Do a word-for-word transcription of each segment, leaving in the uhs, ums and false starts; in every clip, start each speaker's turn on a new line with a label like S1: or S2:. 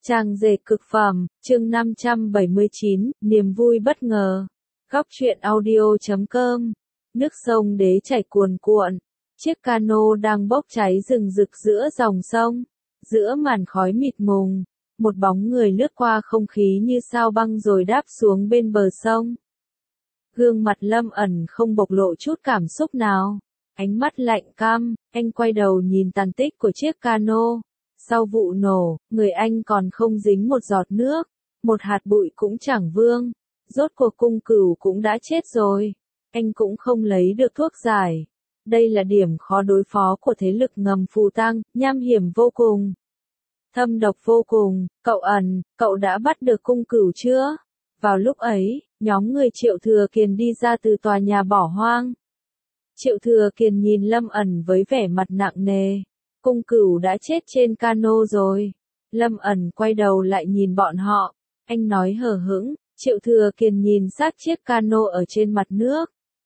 S1: Trang dệt cực phẩm, chương năm trăm bảy mươi chín, niềm vui bất ngờ. Góc truyện audio chấm com. Nước sông Đế chảy cuồn cuộn. Chiếc cano đang bốc cháy rừng rực giữa dòng sông. Giữa màn khói mịt mùng, một bóng người lướt qua không khí như sao băng rồi đáp xuống bên bờ sông. Gương mặt Lâm ẩn không bộc lộ chút cảm xúc nào. Ánh mắt lạnh căm, anh quay đầu nhìn tàn tích của chiếc cano. Sau vụ nổ, người anh còn không dính một giọt nước, một hạt bụi cũng chẳng vương. Rốt cuộc cung cửu cũng đã chết rồi. Anh cũng không lấy được thuốc giải. Đây là điểm khó đối phó của thế lực ngầm Phù Tăng, nham hiểm vô cùng. Thâm độc vô cùng. Cậu ẩn, cậu đã bắt được cung cửu chưa? Vào lúc ấy, nhóm người Triệu Thừa Kiền đi ra từ tòa nhà bỏ hoang. Triệu Thừa Kiền nhìn Lâm ẩn với vẻ mặt nặng nề. Cung cửu đã chết trên cano rồi. Lâm ẩn quay đầu lại nhìn bọn họ. Anh nói hờ hững. Triệu Thừa Kiền nhìn xác chiếc cano ở trên mặt nước.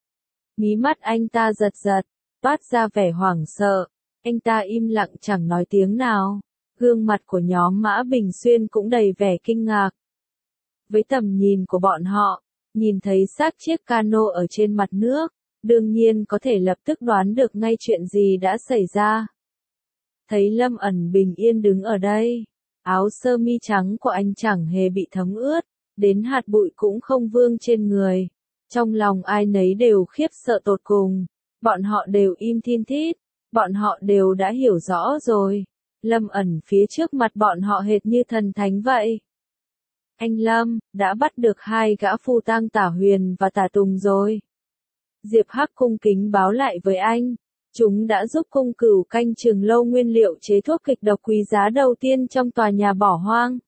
S1: Mí mắt anh ta giật giật, toát ra vẻ hoảng sợ. Anh ta im lặng chẳng nói tiếng nào. Gương mặt của nhóm Mã Bình Xuyên cũng đầy vẻ kinh ngạc. Với tầm nhìn của bọn họ, nhìn thấy xác chiếc cano ở trên mặt nước, đương nhiên có thể lập tức đoán được ngay chuyện gì đã xảy ra. Thấy Lâm ẩn bình yên đứng ở đây, áo sơ mi trắng của anh chẳng hề bị thấm ướt, đến hạt bụi cũng không vương trên người. Trong lòng ai nấy đều khiếp sợ tột cùng, bọn họ đều im thin thít, bọn họ đều đã hiểu rõ rồi. Lâm ẩn phía trước mặt bọn họ hệt như thần thánh vậy. Anh Lâm, đã bắt được hai gã Phù Tang Tả Huyền và Tả Tùng rồi. Diệp Hắc cung kính báo lại với anh. Chúng đã giúp cung cửu canh chừng lâu nguyên liệu chế thuốc kịch độc quý giá đầu tiên trong tòa nhà bỏ hoang.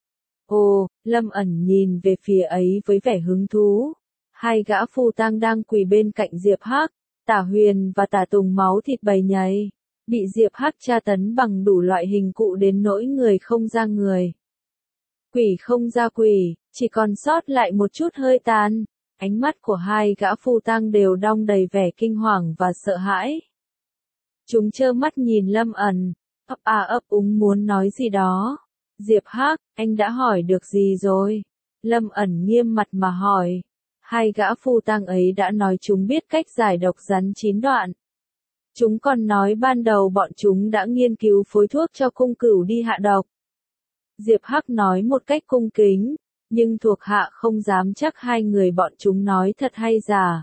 S1: Ồ, Lâm ẩn nhìn về phía ấy với vẻ hứng thú. Hai gã Phù Tang đang quỳ bên cạnh Diệp Hắc, Tả Huyền và Tả Tùng máu thịt bầy nhầy, bị Diệp Hắc tra tấn bằng đủ loại hình cụ đến nỗi người không ra người. Quỷ không ra quỷ, chỉ còn sót lại một chút hơi tàn. Ánh mắt của hai gã Phù Tang đều đong đầy vẻ kinh hoàng và sợ hãi. Chúng trơ mắt nhìn Lâm ẩn, ấp a ấp úng muốn nói gì đó. Diệp Hắc, anh đã hỏi được gì rồi? Lâm ẩn nghiêm mặt mà hỏi. Hai gã Phù Tang ấy đã nói chúng biết cách giải độc rắn chín đoạn. Chúng còn nói ban đầu bọn chúng đã nghiên cứu phối thuốc cho cung cửu đi hạ độc. Diệp Hắc nói một cách cung kính, nhưng thuộc hạ không dám chắc hai người bọn chúng nói thật hay giả.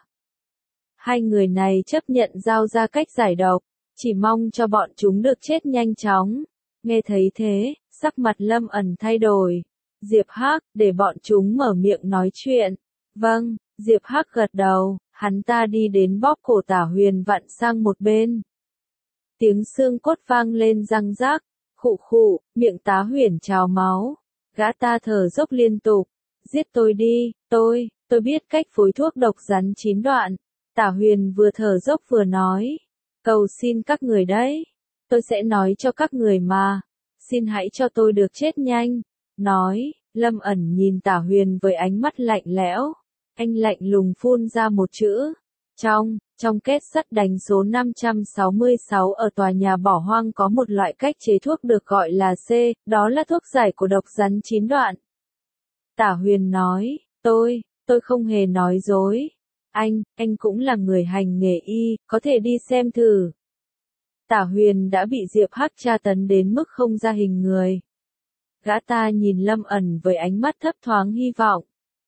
S1: Hai người này chấp nhận giao ra cách giải độc, chỉ mong cho bọn chúng được chết nhanh chóng. Nghe thấy thế, sắc mặt Lâm ẩn thay đổi. Diệp Hắc, để bọn chúng mở miệng nói chuyện. Vâng, Diệp Hắc gật đầu, hắn ta đi đến bóp cổ Tả Huyền vặn sang một bên. Tiếng xương cốt vang lên răng rác, khụ khụ, miệng Tá Huyền trào máu. Gã ta thở dốc liên tục. Giết tôi đi, tôi, tôi biết cách phối thuốc độc rắn chín đoạn. Tả Huyền vừa thở dốc vừa nói. Cầu xin các người đấy. Tôi sẽ nói cho các người mà. Xin hãy cho tôi được chết nhanh. Nói, Lâm ẩn nhìn Tả Huyền với ánh mắt lạnh lẽo. Anh lạnh lùng phun ra một chữ. Trong, trong kết sắt đánh số năm trăm sáu mươi sáu ở tòa nhà bỏ hoang có một loại cách chế thuốc được gọi là C, đó là thuốc giải của độc rắn chín đoạn. Tả Huyền nói, tôi, tôi không hề nói dối. Anh, anh cũng là người hành nghề y, có thể đi xem thử. Tả Huyền đã bị Diệp Hắc tra tấn đến mức không ra hình người. Gã ta nhìn Lâm ẩn với ánh mắt thấp thoáng hy vọng.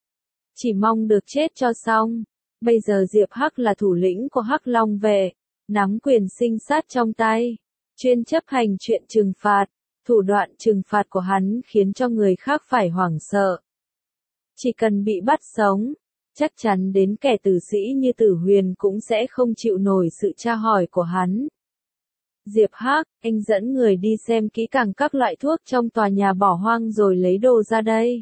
S1: Chỉ mong được chết cho xong. Bây giờ Diệp Hắc là thủ lĩnh của Hắc Long vệ, nắm quyền sinh sát trong tay, chuyên chấp hành chuyện trừng phạt. Thủ đoạn trừng phạt của hắn khiến cho người khác phải hoảng sợ. Chỉ cần bị bắt sống, chắc chắn đến kẻ tử sĩ như Tử Huyền cũng sẽ không chịu nổi sự tra hỏi của hắn. Diệp Hắc, anh dẫn người đi xem kỹ càng các loại thuốc trong tòa nhà bỏ hoang rồi lấy đồ ra đây.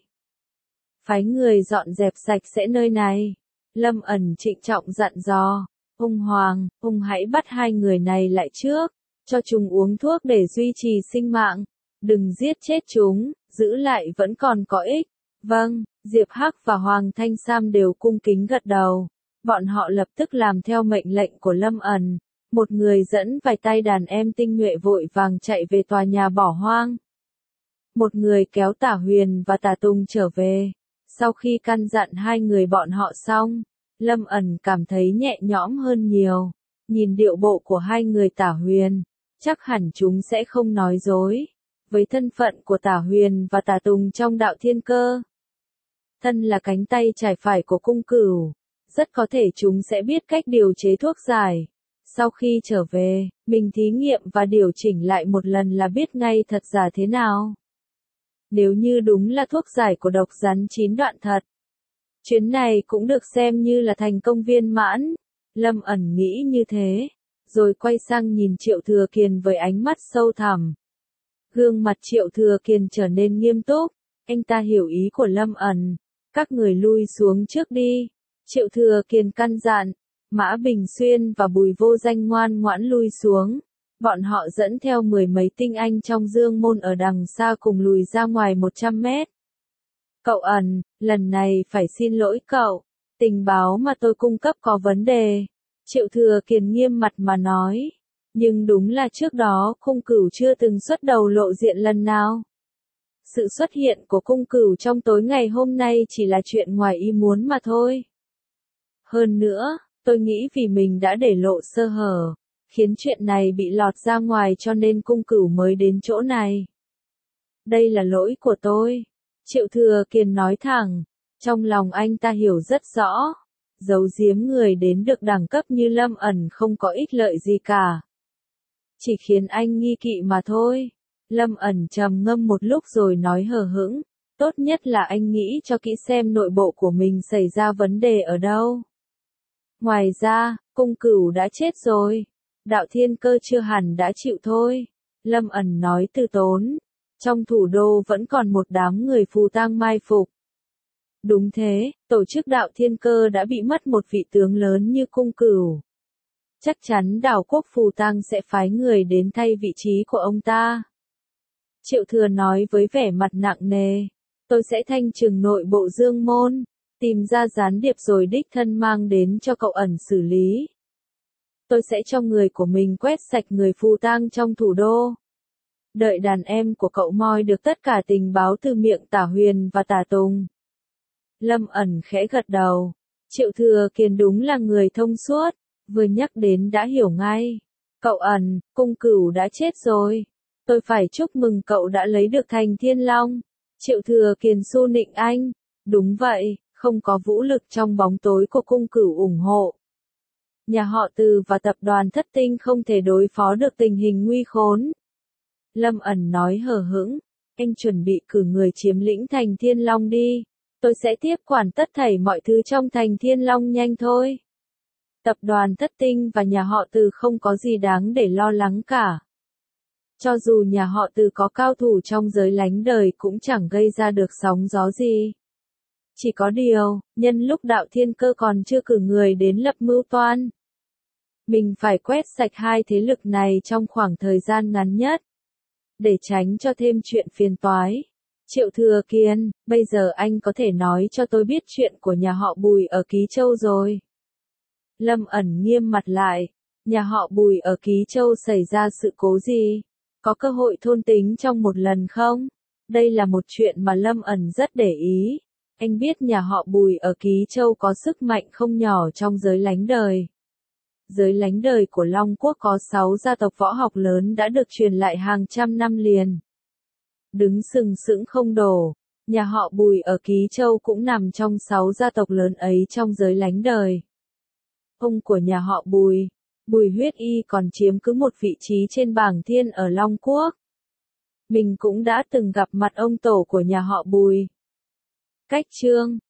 S1: Phái người dọn dẹp sạch sẽ nơi này. Lâm ẩn trịnh trọng dặn dò. Ông Hoàng, ông hãy bắt hai người này lại trước, cho chúng uống thuốc để duy trì sinh mạng. Đừng giết chết chúng, giữ lại vẫn còn có ích. Vâng, Diệp Hắc và Hoàng Thanh Sam đều cung kính gật đầu. Bọn họ lập tức làm theo mệnh lệnh của Lâm ẩn. Một người dẫn vài tay đàn em tinh nhuệ vội vàng chạy về tòa nhà bỏ hoang. Một người kéo Tả Huyền và Tả Tùng trở về. Sau khi căn dặn hai người bọn họ xong, Lâm ẩn cảm thấy nhẹ nhõm hơn nhiều. Nhìn điệu bộ của hai người Tả Huyền, chắc hẳn chúng sẽ không nói dối. Với thân phận của Tả Huyền và Tả Tùng trong đạo thiên cơ, thân là cánh tay trái phải của cung cửu, rất có thể chúng sẽ biết cách điều chế thuốc giải. Sau khi trở về, mình thí nghiệm và điều chỉnh lại một lần là biết ngay thật giả thế nào. Nếu như đúng là thuốc giải của độc rắn chín đoạn thật, chuyến này cũng được xem như là thành công viên mãn. Lâm ẩn nghĩ như thế, rồi quay sang nhìn Triệu Thừa Kiền với ánh mắt sâu thẳm. Gương mặt Triệu Thừa Kiền trở nên nghiêm túc, anh ta hiểu ý của Lâm ẩn. Các người lui xuống trước đi. Triệu Thừa Kiền căn dặn. Mã Bình Xuyên và Bùi Vô Danh ngoan ngoãn lui xuống. Bọn họ dẫn theo mười mấy tinh anh trong dương môn ở đằng xa cùng lùi ra ngoài một trăm mét. Cậu ẩn, lần này phải xin lỗi cậu. Tình báo mà tôi cung cấp có vấn đề. Triệu Thừa Kiền nghiêm mặt mà nói. Nhưng đúng là trước đó cung cửu chưa từng xuất đầu lộ diện lần nào. Sự xuất hiện của cung cửu trong tối ngày hôm nay chỉ là chuyện ngoài ý muốn mà thôi. Hơn nữa, tôi nghĩ vì mình đã để lộ sơ hở, khiến chuyện này bị lọt ra ngoài cho nên cung cửu mới đến chỗ này. Đây là lỗi của tôi. Triệu Thừa Kiền nói thẳng, trong lòng anh ta hiểu rất rõ. Giấu giếm người đến được đẳng cấp như Lâm ẩn không có ích lợi gì cả. Chỉ khiến anh nghi kỵ mà thôi. Lâm ẩn trầm ngâm một lúc rồi nói hờ hững, tốt nhất là anh nghĩ cho kỹ xem nội bộ của mình xảy ra vấn đề ở đâu. Ngoài ra, cung cửu đã chết rồi. Đạo thiên cơ chưa hẳn đã chịu thôi. Lâm ẩn nói từ tốn. Trong thủ đô vẫn còn một đám người phù tang mai phục. Đúng thế, tổ chức đạo thiên cơ đã bị mất một vị tướng lớn như cung cửu. Chắc chắn đảo quốc phù tang sẽ phái người đến thay vị trí của ông ta. Triệu Thừa nói với vẻ mặt nặng nề. Tôi sẽ thanh trừng nội bộ dương môn. Tìm ra gián điệp rồi đích thân mang đến cho cậu ẩn xử lý. Tôi sẽ cho người của mình quét sạch người phù tang trong thủ đô. Đợi đàn em của cậu moi được tất cả tình báo từ miệng Tả Huyền và Tả Tùng. Lâm ẩn khẽ gật đầu. Triệu Thừa Kiền đúng là người thông suốt. Vừa nhắc đến đã hiểu ngay. Cậu ẩn, cung cửu đã chết rồi. Tôi phải chúc mừng cậu đã lấy được thành Thiên Long. Triệu Thừa Kiền xu nịnh anh. Đúng vậy, không có vũ lực trong bóng tối của cung cửu ủng hộ. Nhà họ Từ và tập đoàn Thất Tinh không thể đối phó được tình hình nguy khốn. Lâm ẩn nói hờ hững, anh chuẩn bị cử người chiếm lĩnh thành Thiên Long đi. Tôi sẽ tiếp quản tất thảy mọi thứ trong thành Thiên Long nhanh thôi. Tập đoàn Thất Tinh và nhà họ Từ không có gì đáng để lo lắng cả. Cho dù nhà họ Từ có cao thủ trong giới lánh đời cũng chẳng gây ra được sóng gió gì. Chỉ có điều, nhân lúc đạo thiên cơ còn chưa cử người đến lập mưu toan. Mình phải quét sạch hai thế lực này trong khoảng thời gian ngắn nhất. Để tránh cho thêm chuyện phiền toái. Triệu Thừa Kiền, bây giờ anh có thể nói cho tôi biết chuyện của nhà họ Bùi ở Ký Châu rồi. Lâm ẩn nghiêm mặt lại. Nhà họ Bùi ở Ký Châu xảy ra sự cố gì? Có cơ hội thôn tính trong một lần không? Đây là một chuyện mà Lâm ẩn rất để ý. Anh biết nhà họ Bùi ở Ký Châu có sức mạnh không nhỏ trong giới lánh đời. Giới lánh đời của Long Quốc có sáu gia tộc võ học lớn đã được truyền lại hàng trăm năm liền. Đứng sừng sững không đổ, nhà họ Bùi ở Ký Châu cũng nằm trong sáu gia tộc lớn ấy trong giới lánh đời. Ông của nhà họ Bùi, Bùi Huyết Y còn chiếm cứ một vị trí trên bảng thiên ở Long Quốc. Mình cũng đã từng gặp mặt ông tổ của nhà họ Bùi. Cách chương